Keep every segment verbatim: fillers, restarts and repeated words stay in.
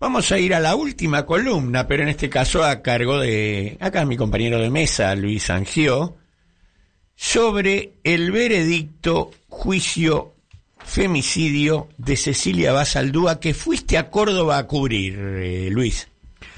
Vamos a ir a la última columna, pero en este caso a cargo de, acá mi compañero de mesa, Luis Angió, sobre el veredicto, juicio, femicidio de Cecilia Basaldúa, que fuiste a Córdoba a cubrir, eh, Luis.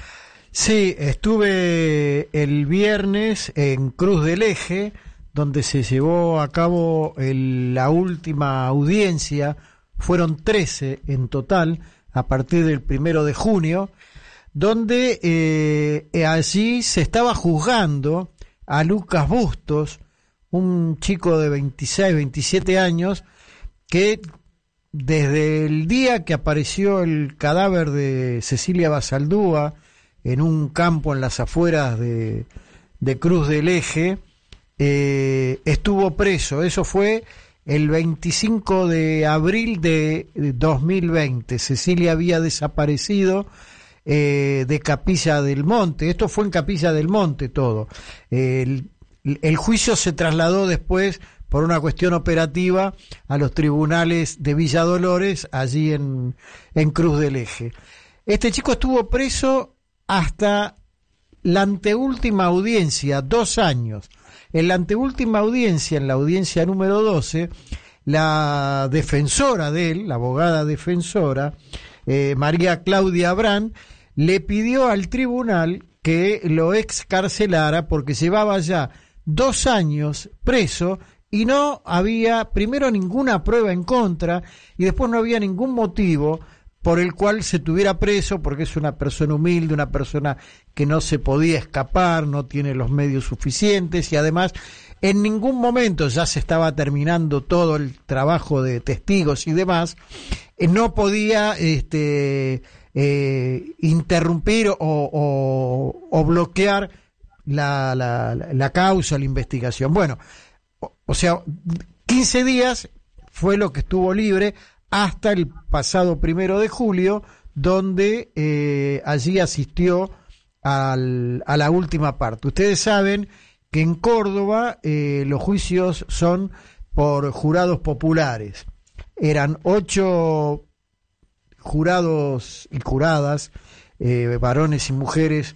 Sí, estuve el viernes en Cruz del Eje, donde se llevó a cabo el, la última audiencia. Fueron trece en total, a partir del primero de junio, donde eh, allí se estaba juzgando a Lucas Bustos, un chico de veintiséis, veintisiete años, que desde el día que apareció el cadáver de Cecilia Basaldúa en un campo en las afueras de, de Cruz del Eje, eh, estuvo preso. Eso fue el veinticinco de abril de dos mil veinte. Cecilia había desaparecido eh, de Capilla del Monte. Esto fue en Capilla del Monte todo. El, el juicio se trasladó después, por una cuestión operativa, a los tribunales de Villa Dolores, allí en, en Cruz del Eje. Este chico estuvo preso hasta la anteúltima audiencia, dos años. En la anteúltima audiencia, en la audiencia número doce, la defensora de él, la abogada defensora, eh, María Claudia Abrán, le pidió al tribunal que lo excarcelara porque llevaba ya dos años preso y no había, primero, ninguna prueba en contra, y después no había ningún motivo por el cual se tuviera preso, porque es una persona humilde, una persona que no se podía escapar, no tiene los medios suficientes, y además en ningún momento, ya se estaba terminando todo el trabajo de testigos y demás, eh, no podía este, eh, interrumpir o, o, o bloquear la, la, la causa, la investigación. Bueno, o, o sea, quince días fue lo que estuvo libre hasta el pasado primero de julio, donde eh, allí asistió al, a la última parte. Ustedes saben que en Córdoba eh, los juicios son por jurados populares. Eran ocho jurados y juradas, eh, varones y mujeres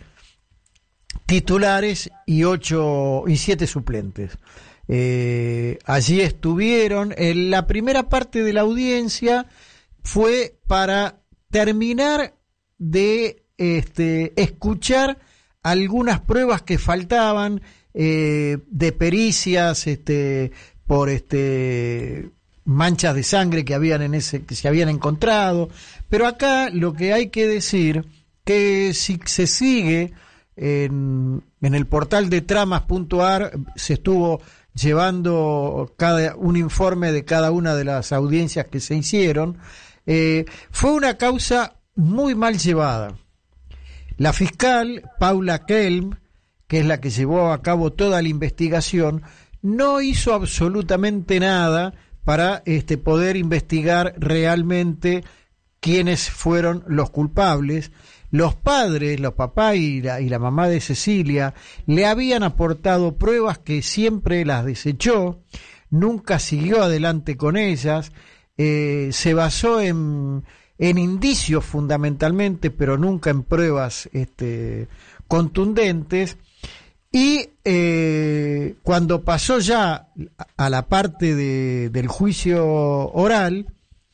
titulares, y ocho y siete suplentes. Eh, allí estuvieron. En la primera parte de la audiencia fue para terminar de este, escuchar algunas pruebas que faltaban eh, de pericias este, por este, manchas de sangre que habían en ese que se habían encontrado. Pero acá lo que hay que decir, que si se sigue en, en el portal de tramas punto a r, se estuvo llevando cada un informe de cada una de las audiencias que se hicieron. Eh, fue una causa muy mal llevada. La fiscal Paula Kelm, que es la que llevó a cabo toda la investigación, no hizo absolutamente nada para este, poder investigar realmente quiénes fueron los culpables. Los padres, los papás y la, y la mamá de Cecilia le habían aportado pruebas que siempre las desechó, nunca siguió adelante con ellas, eh, se basó en, en indicios fundamentalmente, pero nunca en pruebas este, contundentes. Y eh, cuando pasó ya a la parte de, del juicio oral,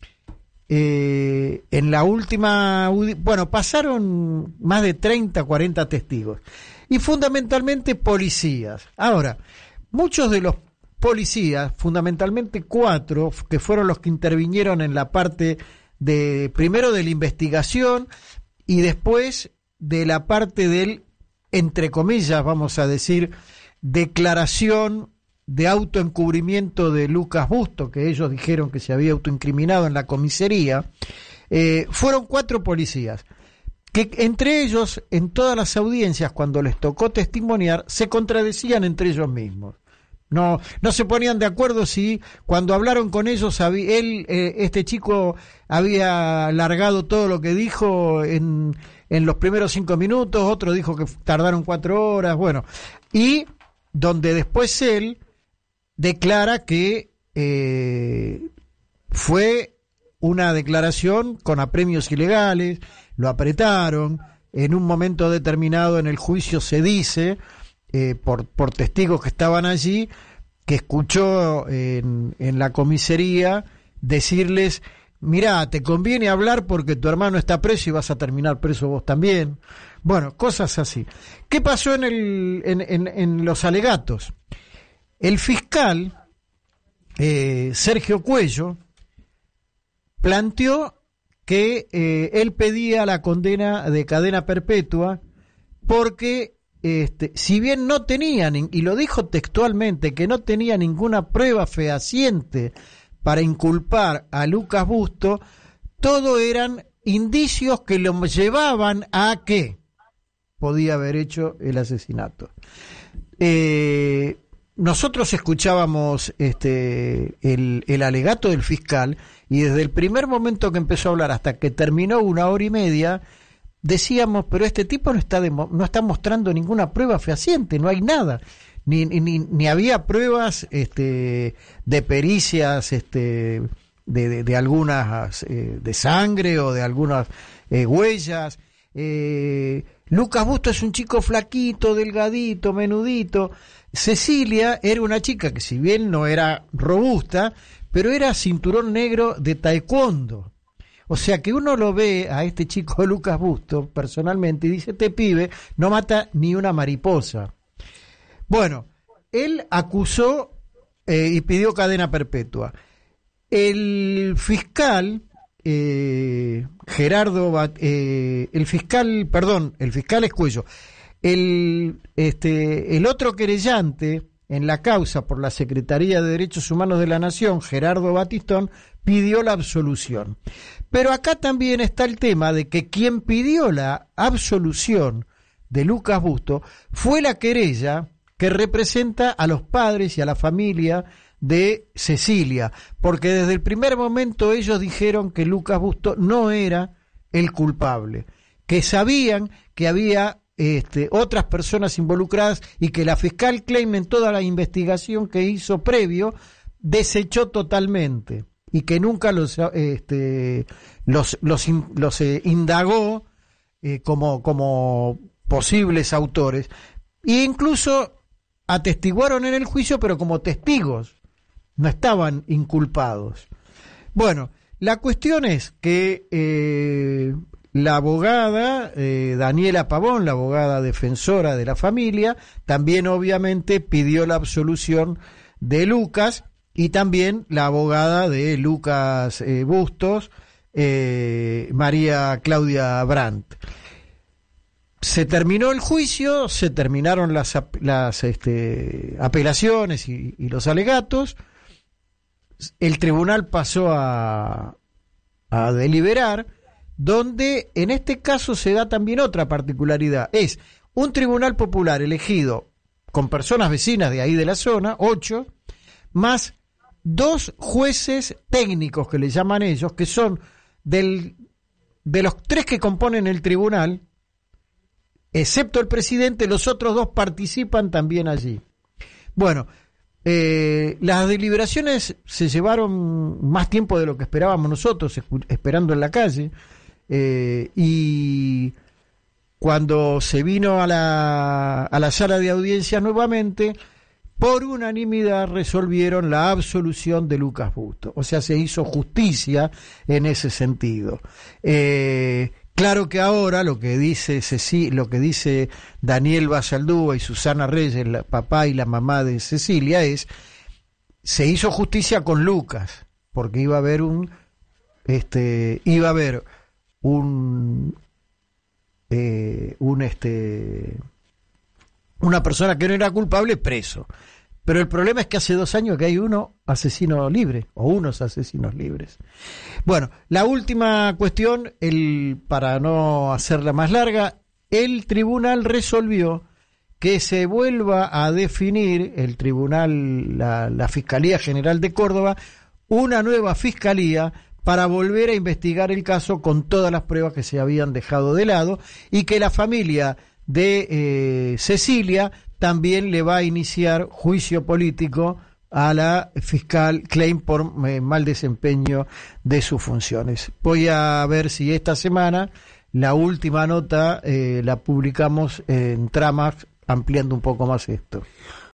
Eh, en la última, bueno, pasaron más de treinta, cuarenta testigos y fundamentalmente policías. Ahora, muchos de los policías, fundamentalmente cuatro, que fueron los que intervinieron en la parte de, primero de la investigación y después de la parte del, entre comillas, vamos a decir, declaración de autoencubrimiento de Lucas Bustos, que ellos dijeron que se había autoincriminado en la comisaría, eh, fueron cuatro policías, que entre ellos, en todas las audiencias, cuando les tocó testimoniar, se contradecían entre ellos mismos. No, no se ponían de acuerdo si cuando hablaron con ellos, él, eh, este chico había largado todo lo que dijo en, en los primeros cinco minutos, otro dijo que tardaron cuatro horas, bueno, y donde después él declara que eh, fue una declaración con apremios ilegales, lo apretaron, en un momento determinado en el juicio se dice, eh, por, por testigos que estaban allí, que escuchó en, en la comisaría decirles: mirá, te conviene hablar porque tu hermano está preso y vas a terminar preso vos también. Bueno, cosas así. ¿Qué pasó en, el, en, en, en los alegatos? El fiscal, eh, Sergio Cuello, planteó que eh, él pedía la condena de cadena perpetua porque, este, si bien no tenían, y lo dijo textualmente, que no tenía ninguna prueba fehaciente para inculpar a Lucas Busto, todo eran indicios que lo llevaban a que podía haber hecho el asesinato. Eh, nosotros escuchábamos este el, el alegato del fiscal y desde el primer momento que empezó a hablar hasta que terminó una hora y media decíamos, pero este tipo no está demo, no está mostrando ninguna prueba fehaciente, no hay nada. Ni, ni, ni había pruebas este, de pericias este, de, de, de algunas eh, de sangre o de algunas eh, huellas. Eh, Lucas Busto es un chico flaquito, delgadito, menudito. Cecilia era una chica que, si bien no era robusta, pero era cinturón negro de taekwondo. O sea que uno lo ve a este chico Lucas Busto personalmente y dice: este pibe no mata ni una mariposa. Bueno, él acusó eh, y pidió cadena perpetua. El fiscal eh, Gerardo, eh, el fiscal, perdón, el fiscal es Cuello. El, este, el otro querellante en la causa por la Secretaría de Derechos Humanos de la Nación, Gerardo Batistón, pidió la absolución. Pero acá también está el tema de que quien pidió la absolución de Lucas Busto fue la querella que representa a los padres y a la familia de Cecilia, porque desde el primer momento ellos dijeron que Lucas Busto no era el culpable, que sabían que había este, otras personas involucradas y que la fiscal Klein, en toda la investigación que hizo previo, desechó totalmente y que nunca los este, los los, los eh, indagó eh, como como posibles autores, e incluso atestiguaron en el juicio, pero como testigos, no estaban inculpados. Bueno, la cuestión es que eh, la abogada eh, Daniela Pavón, la abogada defensora de la familia, también obviamente pidió la absolución de Lucas, y también la abogada de Lucas eh, Bustos, eh, María Claudia Brandt. Se terminó el juicio, se terminaron las, las este, apelaciones y, y los alegatos. El tribunal pasó a, a deliberar, donde en este caso se da también otra particularidad. Es un tribunal popular elegido con personas vecinas de ahí de la zona, ocho, más dos jueces técnicos que le llaman ellos, que son del, de los tres que componen el tribunal, excepto el presidente, los otros dos participan también allí. Bueno, eh, las deliberaciones se llevaron más tiempo de lo que esperábamos nosotros, esperando en la calle, eh, y cuando se vino a la, a la sala de audiencia nuevamente, por unanimidad resolvieron la absolución de Lucas Busto. O sea, se hizo justicia en ese sentido. Eh, Claro que ahora lo que dice Ceci, lo que dice Daniel Basaldúa y Susana Reyes, el papá y la mamá de Cecilia, es: se hizo justicia con Lucas, porque iba a haber un este iba a haber un eh, un este una persona que no era culpable preso. Pero el problema es que hace dos años que hay uno asesino libre, o unos asesinos libres. Bueno, la última cuestión, el, para no hacerla más larga, el tribunal resolvió que se vuelva a definir, el tribunal, la, la Fiscalía General de Córdoba, una nueva fiscalía para volver a investigar el caso con todas las pruebas que se habían dejado de lado, y que la familia de eh, Cecilia también le va a iniciar juicio político a la fiscal Klein por eh, mal desempeño de sus funciones. Voy a ver si esta semana la última nota eh, la publicamos en Tramax, ampliando un poco más esto.